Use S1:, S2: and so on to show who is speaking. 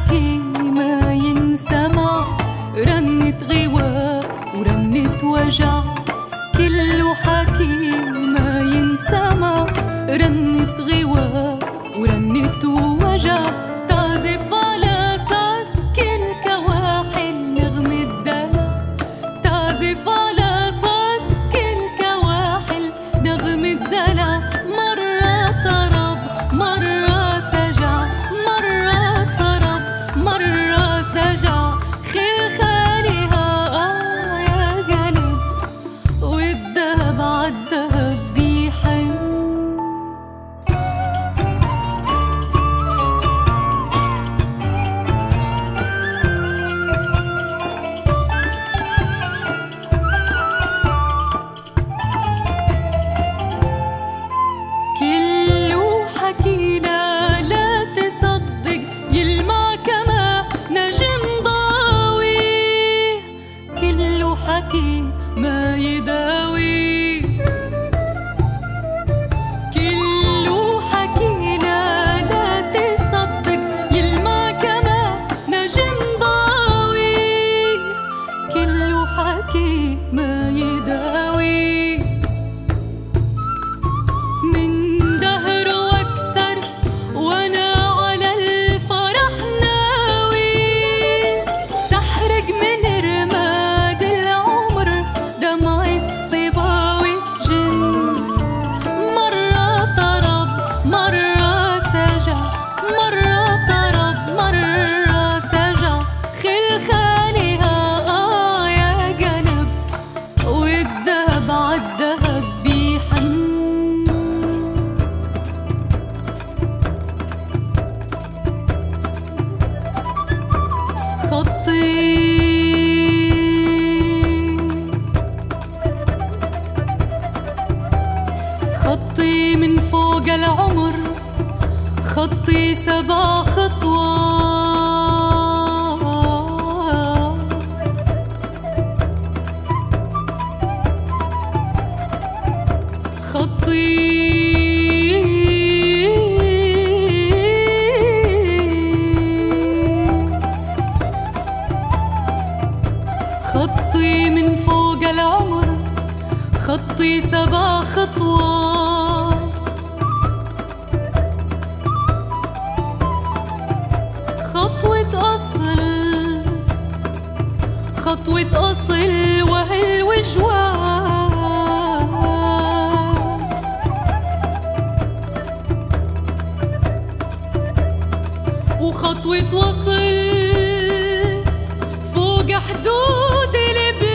S1: حكي ما ينسمع، رنة غواء ورنة وجع، كله حكي ما ينسمع، رنة غواء ورنة وجع، تعزف على صك الكواحل نغمة دلع، تعزف على صك الكواحل نغمة دلع، مرة طرب مرة سجع، مرة طرب مرة سجع، خلخالها يا قلب والدهب عالدهب بيحن. كله حكينا لا تصدق، يلمع كما نجم ضاوي، كله حكي ما يداوي، كله حكينا لا تصدق، يلمع كما نجم ضاوي، كله حكي ما يداوي، من دهر واكثر وانا على الفرح ناوي، تحرق من رماد العمر دمعة صبا وتجن، مرة طرب مرة سجع، مرة طرب مرة سجع، خلخالها يا قلب والدهب عالدهب بيحن. خطي من فوق العمر، خطي 7 خطوات، خطي من فوق العمر، خطي 7 خطوات، خطوة أصل خطوة أصل وهالوجوان، وخطوة وصل فوق حدود البلاد.